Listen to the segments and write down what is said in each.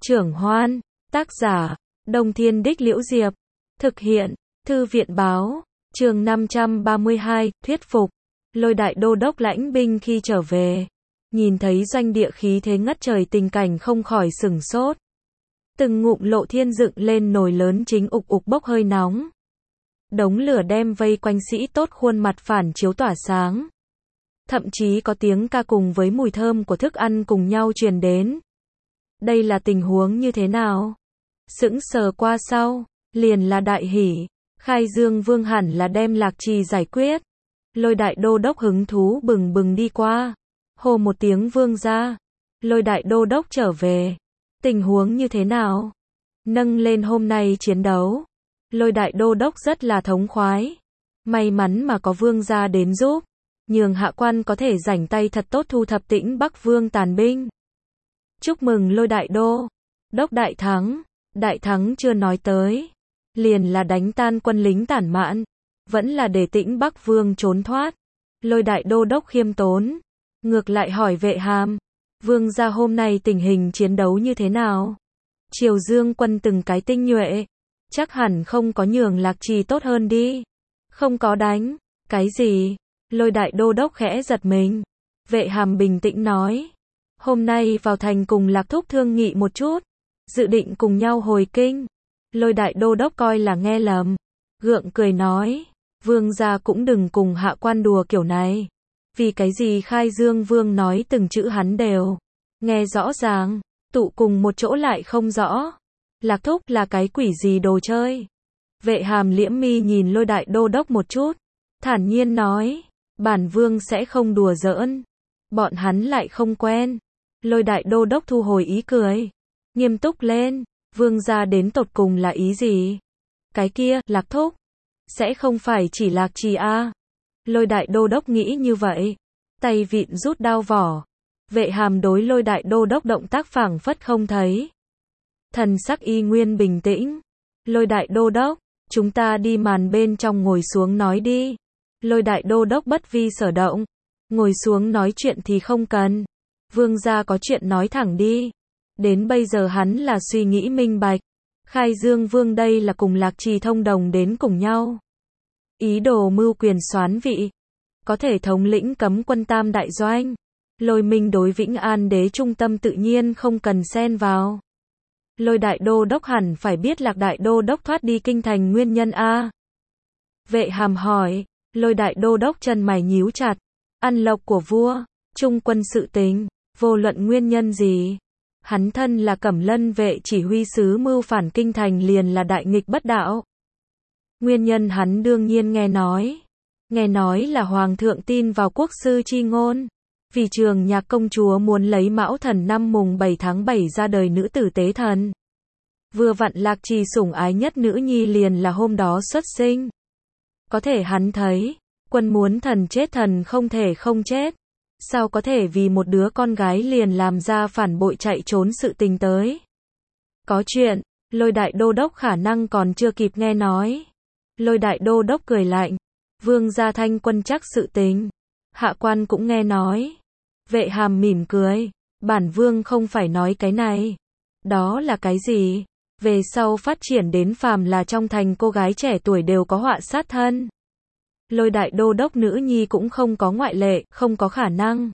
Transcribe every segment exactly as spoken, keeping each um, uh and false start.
Trưởng Hoan, tác giả, Đông Thiên Đích Liễu Diệp, thực hiện, Thư viện báo, chương năm trăm ba mươi hai, thuyết phục. Lôi đại đô đốc lãnh binh khi trở về, nhìn thấy doanh địa khí thế ngất trời tình cảnh không khỏi sửng sốt. Từng ngụm lộ thiên dựng lên nồi lớn chính ục ục bốc hơi nóng. Đống lửa đem vây quanh sĩ tốt khuôn mặt phản chiếu tỏa sáng. Thậm chí có tiếng ca cùng với mùi thơm của thức ăn cùng nhau truyền đến. Đây là tình huống như thế nào? Sững sờ qua sau, liền là đại hỉ. Khai Dương Vương hẳn là đem Lạc Trì giải quyết. Lôi đại đô đốc hứng thú bừng bừng đi qua. Hô một tiếng vương ra. Lôi đại đô đốc trở về. Tình huống như thế nào? Nâng lên hôm nay chiến đấu. Lôi đại đô đốc rất là thống khoái. May mắn mà có vương gia đến giúp. Nhường hạ quan có thể rảnh tay thật tốt thu thập Tĩnh Bắc Vương tàn binh. Chúc mừng lôi đại đô đốc đại thắng. Đại thắng chưa nói tới. Liền là đánh tan quân lính tản mạn. Vẫn là để Tĩnh Bắc Vương trốn thoát. Lôi đại đô đốc khiêm tốn. Ngược lại hỏi Vệ Hàm. Vương gia hôm nay tình hình chiến đấu như thế nào? Triều Dương quân từng cái tinh nhuệ. Chắc hẳn không có nhường Lạc Trì tốt hơn đi. Không có đánh. Cái gì? Lôi đại đô đốc khẽ giật mình. Vệ Hàm bình tĩnh nói. Hôm nay vào thành cùng Lạc Thúc thương nghị một chút. Dự định cùng nhau hồi kinh. Lôi đại đô đốc coi là nghe lầm. Gượng cười nói. Vương gia cũng đừng cùng hạ quan đùa kiểu này. Vì cái gì Khai Dương Vương nói từng chữ hắn đều nghe rõ ràng. Tụ cùng một chỗ lại không rõ. Lạc Thúc là cái quỷ gì đồ chơi? Vệ Hàm liễm mi nhìn lôi đại đô đốc một chút. Thản nhiên nói. Bản vương sẽ không đùa giỡn. Bọn hắn lại không quen. Lôi đại đô đốc thu hồi ý cười. Nghiêm túc lên. Vương gia đến tột cùng là ý gì? Cái kia, Lạc Thúc. Sẽ không phải chỉ Lạc Trì a? Lôi đại đô đốc nghĩ như vậy. Tay vịn rút đao vỏ. Vệ Hàm đối lôi đại đô đốc động tác phảng phất không thấy. Thần sắc y nguyên bình tĩnh. Lôi đại đô đốc, chúng ta đi màn bên trong ngồi xuống nói đi. Lôi đại đô đốc bất vi sở động. Ngồi xuống nói chuyện thì không cần. Vương gia có chuyện nói thẳng đi. Đến bây giờ hắn là suy nghĩ minh bạch. Khai Dương Vương đây là cùng Lạc Trì thông đồng đến cùng nhau. Ý đồ mưu quyền soán vị. Có thể thống lĩnh cấm quân tam đại doanh. Lôi Minh đối Vĩnh An đế trung tâm tự nhiên không cần xen vào. Lôi đại đô đốc hẳn phải biết Lạc đại đô đốc thoát đi kinh thành nguyên nhân a. Vệ Hàm hỏi. Lôi đại đô đốc chân mày nhíu chặt. Ăn lộc của vua. Trung quân sự tình. Vô luận nguyên nhân gì. Hắn thân là Cẩm Lân vệ chỉ huy sứ mưu phản kinh thành liền là đại nghịch bất đạo. Nguyên nhân hắn đương nhiên nghe nói. Nghe nói là Hoàng thượng tin vào quốc sư chi ngôn. Vì Trường Nhạc công chúa muốn lấy Mão Thần năm mùng bảy tháng bảy ra đời nữ tử tế thần. Vừa vặn Lạc Trì sủng ái nhất nữ nhi liền là hôm đó xuất sinh. Có thể hắn thấy, quân muốn thần chết thần không thể không chết. Sao có thể vì một đứa con gái liền làm ra phản bội chạy trốn sự tình tới. Có chuyện, lôi đại đô đốc khả năng còn chưa kịp nghe nói. Lôi đại đô đốc cười lạnh. Vương gia thanh quân chắc sự tình. Hạ quan cũng nghe nói. Vệ Hàm mỉm cười. Bản vương không phải nói cái này. Đó là cái gì? Về sau phát triển đến phàm là trong thành cô gái trẻ tuổi đều có họa sát thân. Lôi đại đô đốc nữ nhi cũng không có ngoại lệ, không có khả năng.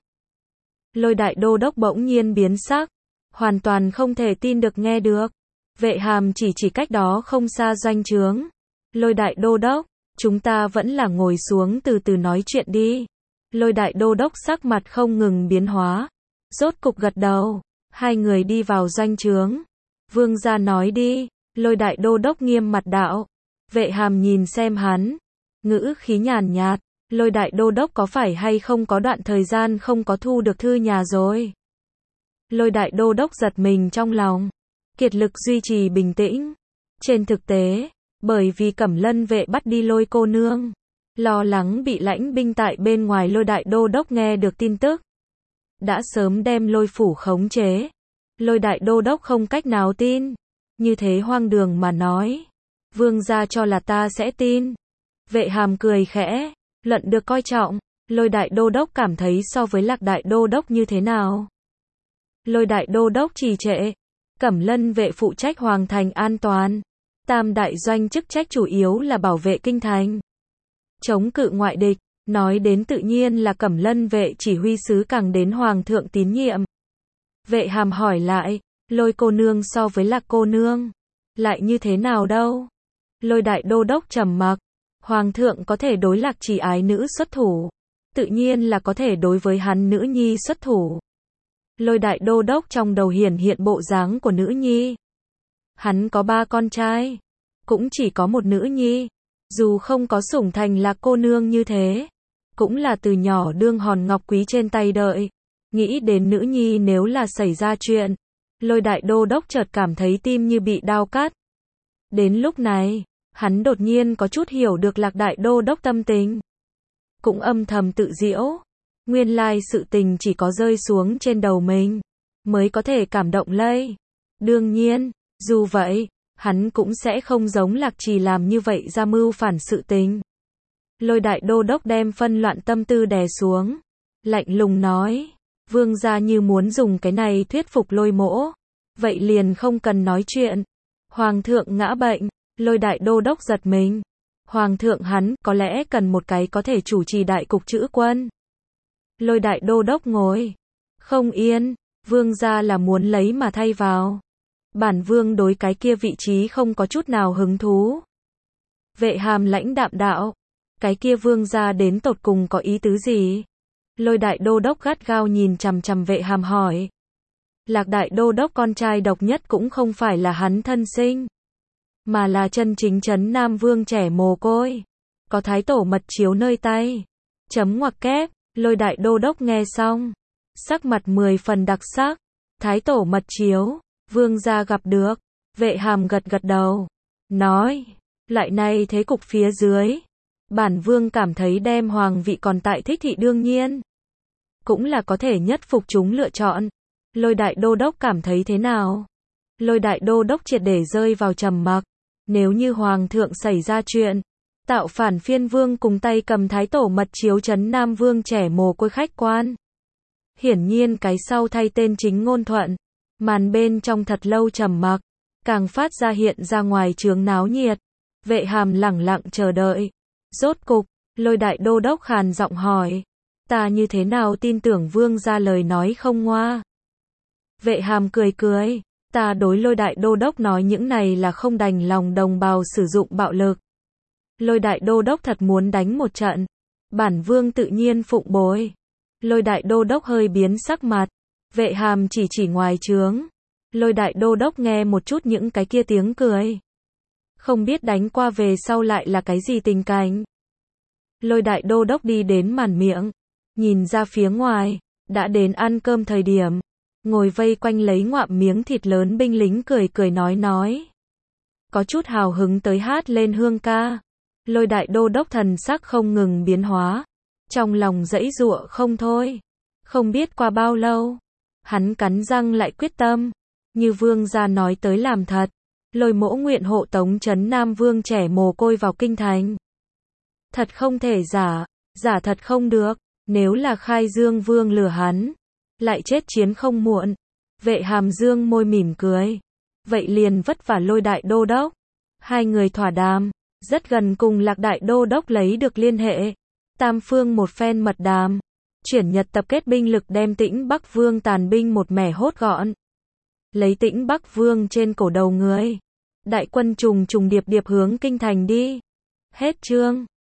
Lôi đại đô đốc bỗng nhiên biến sắc. Hoàn toàn không thể tin được nghe được. Vệ Hàm chỉ chỉ cách đó không xa doanh trướng. Lôi đại đô đốc, chúng ta vẫn là ngồi xuống từ từ nói chuyện đi. Lôi đại đô đốc sắc mặt không ngừng biến hóa. Rốt cục gật đầu. Hai người đi vào doanh trướng. Vương gia nói đi. Lôi đại đô đốc nghiêm mặt đạo. Vệ Hàm nhìn xem hắn. Ngữ khí nhàn nhạt. Lôi đại đô đốc có phải hay không có đoạn thời gian không có thu được thư nhà rồi? Lôi đại đô đốc giật mình trong lòng. Kiệt lực duy trì bình tĩnh. Trên thực tế, bởi vì Cẩm Lân vệ bắt đi lôi cô nương. Lo lắng bị lãnh binh tại bên ngoài lôi đại đô đốc nghe được tin tức. Đã sớm đem lôi phủ khống chế. Lôi đại đô đốc không cách nào tin. Như thế hoang đường mà nói. Vương gia cho là ta sẽ tin. Vệ Hàm cười khẽ. Luận được coi trọng. Lôi đại đô đốc cảm thấy so với Lạc đại đô đốc như thế nào? Lôi đại đô đốc trì trệ. Cẩm Lân vệ phụ trách hoàng thành an toàn. Tam đại doanh chức trách chủ yếu là bảo vệ kinh thành, chống cự ngoại địch. Nói đến tự nhiên là Cẩm Lân vệ chỉ huy sứ càng đến hoàng thượng tín nhiệm. Vệ Hàm hỏi lại, Lôi cô nương so với Lạc cô nương, lại như thế nào đâu? Lôi đại đô đốc trầm mặc, hoàng thượng có thể đối Lạc chỉ ái nữ xuất thủ, tự nhiên là có thể đối với hắn nữ nhi xuất thủ. Lôi đại đô đốc trong đầu hiển hiện bộ dáng của nữ nhi. Hắn có ba con trai, cũng chỉ có một nữ nhi, dù không có sủng thành Lạc cô nương như thế, cũng là từ nhỏ đương hòn ngọc quý trên tay đợi. Nghĩ đến nữ nhi nếu là xảy ra chuyện, Lôi đại đô đốc chợt cảm thấy tim như bị đao cắt. Đến lúc này, hắn đột nhiên có chút hiểu được Lạc đại đô đốc tâm tình. Cũng âm thầm tự giễu, nguyên lai sự tình chỉ có rơi xuống trên đầu mình, mới có thể cảm động lây. Đương nhiên, dù vậy, hắn cũng sẽ không giống Lạc Trì làm như vậy ra mưu phản sự tình. Lôi đại đô đốc đem phân loạn tâm tư đè xuống, lạnh lùng nói, vương gia như muốn dùng cái này thuyết phục Lôi mỗ, vậy liền không cần nói chuyện. Hoàng thượng ngã bệnh, Lôi đại đô đốc giật mình. Hoàng thượng hắn có lẽ cần một cái có thể chủ trì đại cục chữ quân. Lôi đại đô đốc ngồi không yên, vương gia là muốn lấy mà thay vào. Bản vương đối cái kia vị trí không có chút nào hứng thú. Vệ Hàm lãnh đạm đạo, cái kia vương gia đến tột cùng có ý tứ gì? Lôi đại đô đốc gắt gao nhìn chằm chằm Vệ Hàm hỏi. Lạc đại đô đốc con trai độc nhất cũng không phải là hắn thân sinh, mà là chân chính trấn Nam Vương trẻ mồ côi, có thái tổ mật chiếu nơi tay. Chấm ngoặc kép, Lôi đại đô đốc nghe xong, sắc mặt mười phần đặc sắc. Thái tổ mật chiếu, vương gia gặp được. Vệ Hàm gật gật đầu, nói, loại này thế cục phía dưới, bản vương cảm thấy đem hoàng vị còn tại thích thị đương nhiên cũng là có thể nhất phục chúng lựa chọn. Lôi đại đô đốc cảm thấy thế nào? Lôi đại đô đốc triệt để rơi vào trầm mặc. Nếu như hoàng thượng xảy ra chuyện, tạo phản phiên vương cùng tay cầm thái tổ mật chiếu trấn Nam Vương trẻ mồ côi khách quan. Hiển nhiên cái sau thay tên chính ngôn thuận. Màn bên trong thật lâu trầm mặc, càng phát ra hiện ra ngoài chướng náo nhiệt. Vệ Hàm lẳng lặng chờ đợi. Rốt cục, Lôi đại đô đốc khàn giọng hỏi, ta như thế nào tin tưởng vương gia lời nói không ngoa? Vệ Hàm cười cười, ta đối Lôi đại đô đốc nói những này là không đành lòng đồng bào sử dụng bạo lực. Lôi đại đô đốc thật muốn đánh một trận, bản vương tự nhiên phụng bồi. Lôi đại đô đốc hơi biến sắc mặt. Vệ Hàm chỉ chỉ ngoài trướng. Lôi đại đô đốc nghe một chút những cái kia tiếng cười, không biết đánh qua về sau lại là cái gì tình cảnh. Lôi đại đô đốc đi đến màn miệng, nhìn ra phía ngoài, đã đến ăn cơm thời điểm. Ngồi vây quanh lấy ngoạm miếng thịt lớn binh lính cười cười nói nói, có chút hào hứng tới hát lên hương ca. Lôi đại đô đốc thần sắc không ngừng biến hóa, trong lòng giãy giụa không thôi. Không biết qua bao lâu, hắn cắn răng lại quyết tâm, như vương gia nói tới làm thật. Lôi mỗ nguyện hộ tống trấn Nam Vương trẻ mồ côi vào kinh thành. Thật không thể giả, giả thật không được. Nếu là Khai Dương Vương lừa hắn, lại chết chiến không muộn. Vệ Hàm dương môi mỉm cười, vậy liền vất vả Lôi đại đô đốc. Hai người thỏa đàm, rất gần cùng Lạc đại đô đốc lấy được liên hệ. Tam phương một phen mật đàm, chuyển Nhật tập kết binh lực đem Tĩnh Bắc Vương tàn binh một mẻ hốt gọn. Lấy Tĩnh Bắc Vương trên cổ đầu người, đại quân trùng trùng điệp điệp hướng kinh thành đi. Hết chương.